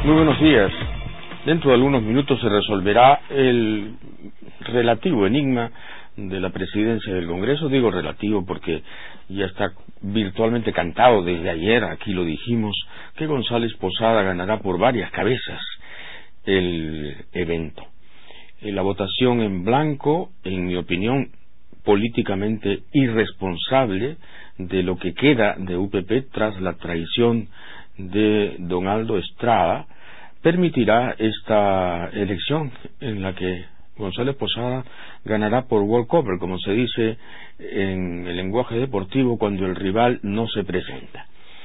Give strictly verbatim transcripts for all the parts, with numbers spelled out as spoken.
Muy buenos días. Dentro de algunos minutos se resolverá el relativo enigma de la presidencia del Congreso. Digo relativo porque ya está virtualmente cantado desde ayer, aquí lo dijimos, que González Posada ganará por varias cabezas el evento. La votación en blanco, en mi opinión, políticamente irresponsable de lo que queda de U P P tras la traición de don Aldo Estrada, permitirá esta elección en la que González Posada ganará por walkover, como se dice en el lenguaje deportivo cuando el rival no se presenta.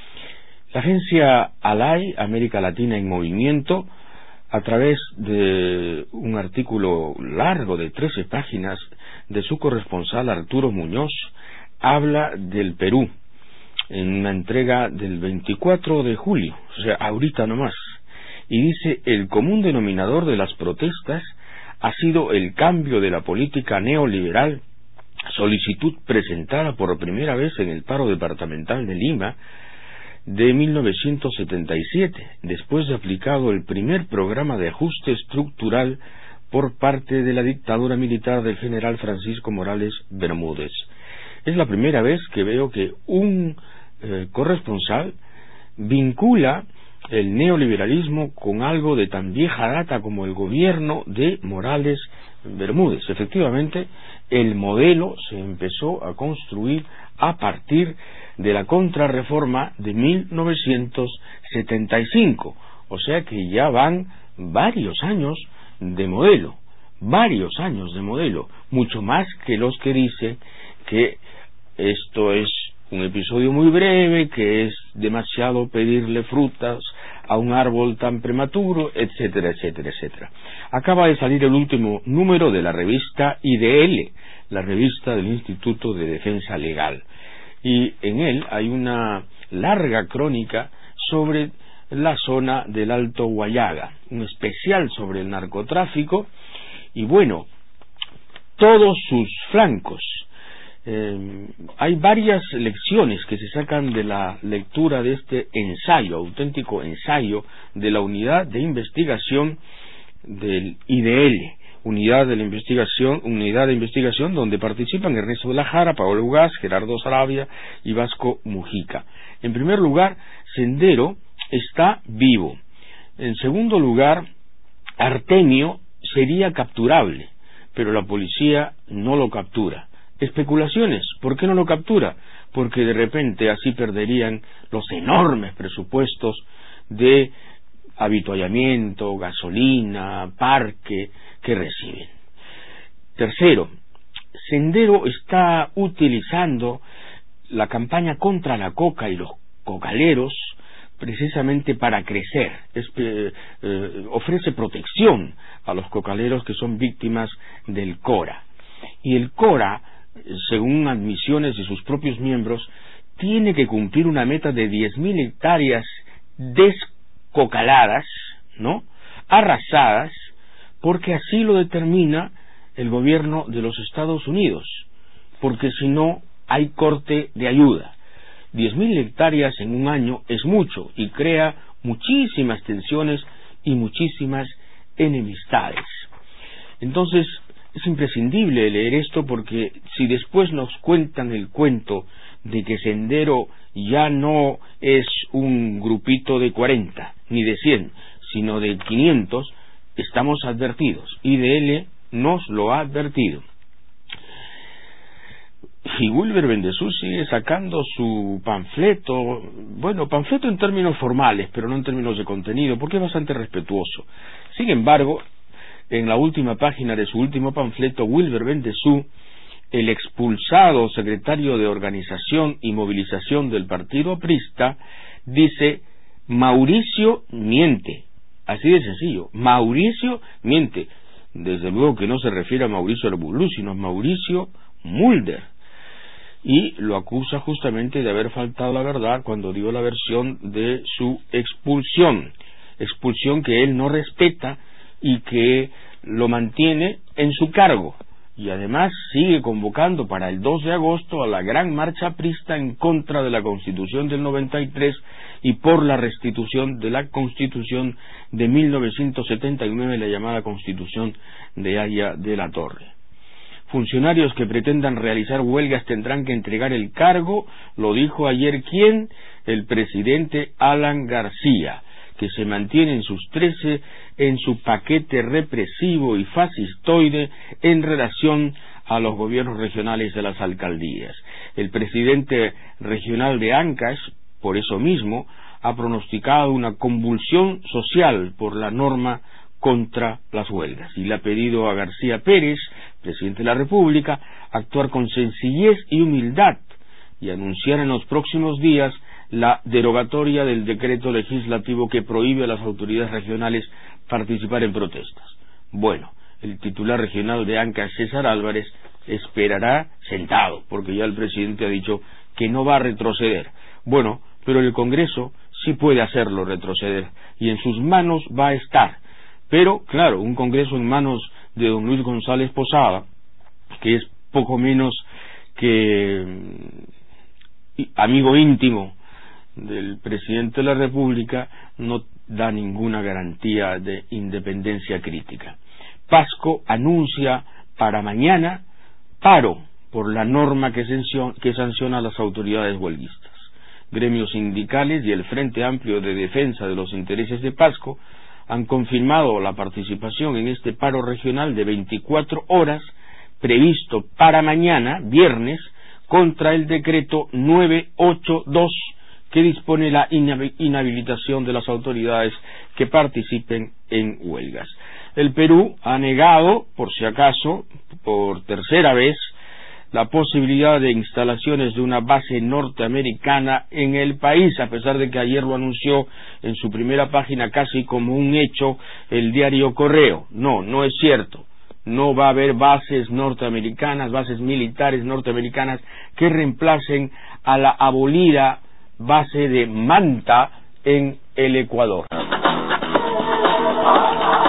La agencia Alay, América Latina en Movimiento, a través de un artículo largo de trece páginas de su corresponsal Arturo Muñoz, habla del Perú en una entrega del veinticuatro de julio, o sea, ahorita nomás, y dice: el común denominador de las protestas ha sido el cambio de la política neoliberal, solicitud presentada por primera vez en el paro departamental de Lima de mil novecientos setenta y siete, después de aplicado el primer programa de ajuste estructural por parte de la dictadura militar del general Francisco Morales Bermúdez. Es la primera vez que veo que un eh, corresponsal vincula el neoliberalismo con algo de tan vieja data como el gobierno de Morales Bermúdez. Efectivamente, el modelo se empezó a construir a partir de la contrarreforma de mil novecientos setenta y cinco, o sea que ya van varios años de modelo, varios años de modelo, mucho más que los que dicen que esto es un episodio muy breve, que es demasiado pedirle frutas a un árbol tan prematuro, etcétera, etcétera, etcétera. Acaba de salir el último número de la revista I D L, la revista del Instituto de Defensa Legal, y en él hay una larga crónica sobre la zona del Alto Huallaga, un especial sobre el narcotráfico, y bueno, todos sus flancos. Eh, hay varias lecciones que se sacan de la lectura de este ensayo, auténtico ensayo de la unidad de investigación del I D L, unidad de la investigación, unidad de investigación donde participan Ernesto de la Jara, Paolo Ugaz, Gerardo Sarabia y Vasco Mujica. En primer lugar, Sendero está vivo. En segundo lugar, Artemio sería capturable, pero la policía no lo captura. Especulaciones, ¿por qué no lo captura? Porque de repente así perderían los enormes presupuestos de avituallamiento, gasolina, parque que reciben. Tercero, Sendero está utilizando la campaña contra la coca y los cocaleros precisamente para crecer. Es, eh, eh, ofrece protección a los cocaleros que son víctimas del CORA. Y el CORA, según admisiones de sus propios miembros, tiene que cumplir una meta de diez mil hectáreas descocaladas, ¿no?, arrasadas, porque así lo determina el gobierno de los Estados Unidos, porque si no hay corte de ayuda. diez mil hectáreas en un año es mucho y crea muchísimas tensiones y muchísimas enemistades. Entonces, es imprescindible leer esto, porque si después nos cuentan el cuento de que Sendero ya no es un grupito de cuarenta ni de cien, sino de quinientos, estamos advertidos. I D L nos lo ha advertido. Y Wilber Bendezú sigue sacando su panfleto, bueno, panfleto en términos formales, pero no en términos de contenido, porque es bastante respetuoso. Sin embargo, en la última página de su último panfleto, Wilber Bendezú, el expulsado secretario de Organización y Movilización del Partido Aprista, dice: Mauricio miente. Así de sencillo, Mauricio miente. Desde luego que no se refiere a Mauricio Arbulú, sino a Mauricio Mulder. Y lo acusa justamente de haber faltado la verdad cuando dio la versión de su expulsión. Expulsión que él no respeta y que lo mantiene en su cargo. y además sigue convocando para el dos de agosto a la gran marcha aprista en contra de la Constitución del noventa y tres y por la restitución de la Constitución de mil novecientos setenta y nueve, la llamada Constitución de Haya de la Torre. Funcionarios que pretendan realizar huelgas tendrán que entregar el cargo, lo dijo ayer ¿quién? El presidente Alan García, que se mantiene en sus trece en su paquete represivo y fascistoide en relación a los gobiernos regionales de las alcaldías. El presidente regional de Ancash, por eso mismo, ha pronosticado una convulsión social por la norma contra las huelgas y le ha pedido a García Pérez, presidente de la República, actuar con sencillez y humildad y anunciar en los próximos días la derogatoria del decreto legislativo que prohíbe a las autoridades regionales participar en protestas. Bueno, el titular regional de Ancash, César Álvarez, esperará sentado, porque ya el presidente ha dicho que no va a retroceder. Bueno, pero el Congreso sí puede hacerlo retroceder, y en sus manos va a estar. Pero, claro, un Congreso en manos de don Luis González Posada, que es poco menos que amigo íntimo del presidente de la República, no da ninguna garantía de independencia crítica. Pasco anuncia para mañana paro por la norma que sanciona, que sanciona a las autoridades huelguistas. Gremios sindicales y el Frente Amplio de Defensa de los Intereses de Pasco han confirmado la participación en este paro regional de veinticuatro horas previsto para mañana, viernes, contra el decreto novecientos ochenta y dos que dispone la inhabilitación de las autoridades que participen en huelgas. El Perú ha negado, por si acaso, por tercera vez, la posibilidad de instalaciones de una base norteamericana en el país, a pesar de que ayer lo anunció en su primera página casi como un hecho el diario Correo. No, no es cierto. No va a haber bases norteamericanas, bases militares norteamericanas que reemplacen a la abolida base de Manta en el Ecuador.